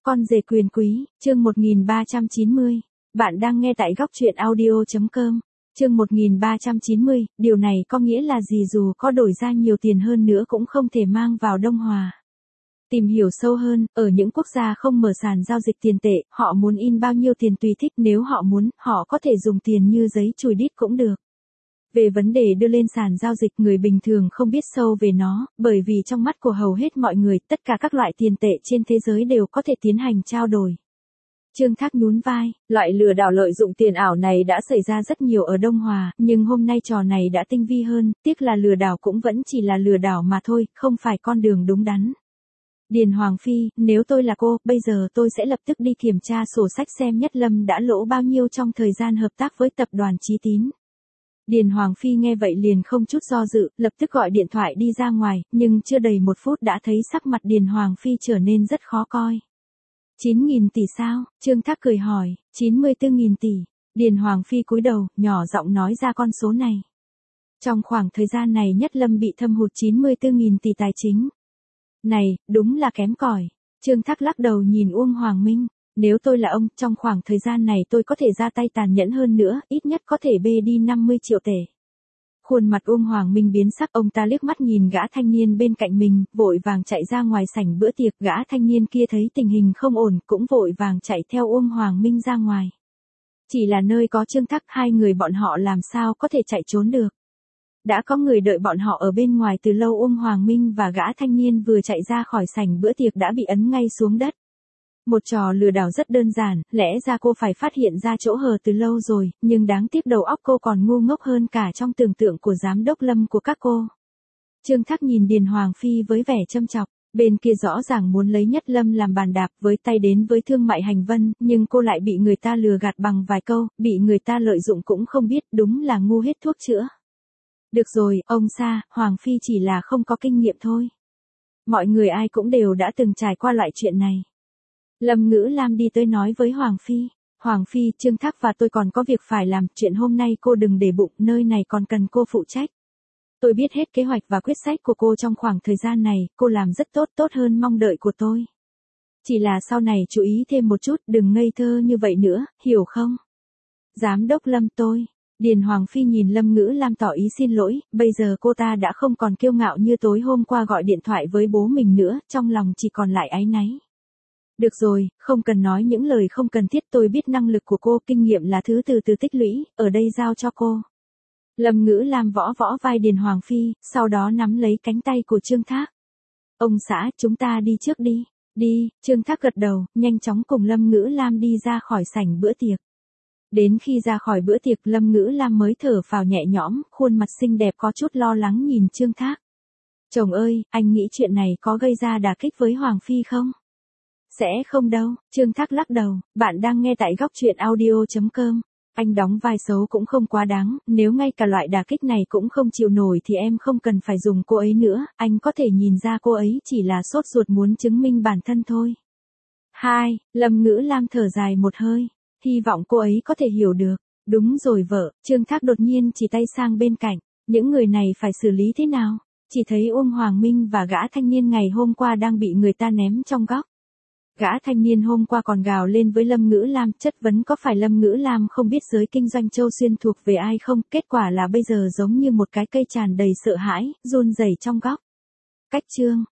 Con rể quyền quý, chương 1390. Bạn đang nghe tại góc truyện audio.com. Chương 1390, điều này có nghĩa là gì dù có đổi ra nhiều tiền hơn nữa cũng không thể mang vào Đông Hòa. Tìm hiểu sâu hơn, ở những quốc gia không mở sàn giao dịch tiền tệ, họ muốn in bao nhiêu tiền tùy thích, nếu họ muốn, họ có thể dùng tiền như giấy chùi đít cũng được. Về vấn đề đưa lên sàn giao dịch, người bình thường không biết sâu về nó, bởi vì trong mắt của hầu hết mọi người, tất cả các loại tiền tệ trên thế giới đều có thể tiến hành trao đổi. Trương Thác nhún vai, loại lừa đảo lợi dụng tiền ảo này đã xảy ra rất nhiều ở Đông Hòa, nhưng hôm nay trò này đã tinh vi hơn, tiếc là lừa đảo cũng vẫn chỉ là lừa đảo mà thôi, không phải con đường đúng đắn. Điền Hoàng Phi, nếu tôi là cô, bây giờ tôi sẽ lập tức đi kiểm tra sổ sách xem Nhất Lâm đã lỗ bao nhiêu trong thời gian hợp tác với tập đoàn Chí Tín. Điền Hoàng Phi nghe vậy liền không chút do dự, lập tức gọi điện thoại đi ra ngoài, nhưng chưa đầy 1 phút đã thấy sắc mặt Điền Hoàng Phi trở nên rất khó coi. 9.000 tỷ sao? Trương Thác cười hỏi, 94.000 tỷ. Điền Hoàng Phi cúi đầu, nhỏ giọng nói ra con số này. Trong khoảng thời gian này Nhất Lâm bị thâm hụt 94.000 tỷ tài chính. Này, đúng là kém cỏi. Trương Thác lắc đầu nhìn Uông Hoàng Minh. Nếu tôi là ông, trong khoảng thời gian này tôi có thể ra tay tàn nhẫn hơn nữa, ít nhất có thể bê đi 50 triệu tệ. Khuôn mặt Uông Hoàng Minh biến sắc, ông ta liếc mắt nhìn gã thanh niên bên cạnh mình, vội vàng chạy ra ngoài sảnh bữa tiệc, gã thanh niên kia thấy tình hình không ổn, cũng vội vàng chạy theo Uông Hoàng Minh ra ngoài. Chỉ là nơi có Trương Thác, hai người bọn họ làm sao có thể chạy trốn được. Đã có người đợi bọn họ ở bên ngoài từ lâu. Uông Hoàng Minh và gã thanh niên vừa chạy ra khỏi sảnh bữa tiệc đã bị ấn ngay xuống đất. Một trò lừa đảo rất đơn giản, lẽ ra cô phải phát hiện ra chỗ hở từ lâu rồi, nhưng đáng tiếc đầu óc cô còn ngu ngốc hơn cả trong tưởng tượng của giám đốc Lâm của các cô. Trương Thác nhìn Điền Hoàng Phi với vẻ châm chọc, bên kia rõ ràng muốn lấy Nhất Lâm làm bàn đạp với tay đến với Thương Mại Hành Vân, nhưng cô lại bị người ta lừa gạt bằng vài câu, bị người ta lợi dụng cũng không biết, đúng là ngu hết thuốc chữa. Được rồi, ông Sa, Hoàng Phi chỉ là không có kinh nghiệm thôi. Mọi người ai cũng đều đã từng trải qua loại chuyện này. Lâm Ngữ Lam đi tới nói với Hoàng Phi. Hoàng Phi, Trương Thác và tôi còn có việc phải làm, chuyện hôm nay cô đừng để bụng, nơi này còn cần cô phụ trách. Tôi biết hết kế hoạch và quyết sách của cô trong khoảng thời gian này, cô làm rất tốt, tốt hơn mong đợi của tôi. Chỉ là sau này chú ý thêm một chút, đừng ngây thơ như vậy nữa, hiểu không? Giám đốc Lâm tôi. Điền Hoàng Phi nhìn Lâm Ngữ Lam tỏ ý xin lỗi, bây giờ cô ta đã không còn kiêu ngạo như tối hôm qua gọi điện thoại với bố mình nữa, trong lòng chỉ còn lại áy náy. Được rồi, không cần nói những lời không cần thiết, tôi biết năng lực của cô, kinh nghiệm là thứ từ từ tích lũy, ở đây giao cho cô. Lâm Ngữ Lam võ võ vai Điền Hoàng Phi, sau đó nắm lấy cánh tay của Trương Thác. Ông xã, chúng ta đi trước đi. Đi, Trương Thác gật đầu, nhanh chóng cùng Lâm Ngữ Lam đi ra khỏi sảnh bữa tiệc. Đến khi ra khỏi bữa tiệc Lâm Ngữ Lam mới thở phào nhẹ nhõm, khuôn mặt xinh đẹp có chút lo lắng nhìn Trương Thác. Chồng ơi, anh nghĩ chuyện này có gây ra đả kích với Hoàng Phi không? Sẽ không đâu, Trương Thác lắc đầu, bạn đang nghe tại góc truyện audio.com. Anh đóng vai xấu cũng không quá đáng, nếu ngay cả loại đả kích này cũng không chịu nổi thì em không cần phải dùng cô ấy nữa, anh có thể nhìn ra cô ấy chỉ là sốt ruột muốn chứng minh bản thân thôi. 2. Lâm Ngữ Lam thở dài một hơi, hy vọng cô ấy có thể hiểu được. Đúng rồi vợ, Trương Thác đột nhiên chỉ tay sang bên cạnh, những người này phải xử lý thế nào? Chỉ thấy Uông Hoàng Minh và gã thanh niên ngày hôm qua đang bị người ta ném trong góc. Gã thanh niên hôm qua còn gào lên với Lâm Ngữ Lam, chất vấn có phải Lâm Ngữ Lam không biết giới kinh doanh Châu Xuyên thuộc về ai không, kết quả là bây giờ giống như một cái cây tràn đầy sợ hãi, run rẩy trong góc. Cách chương.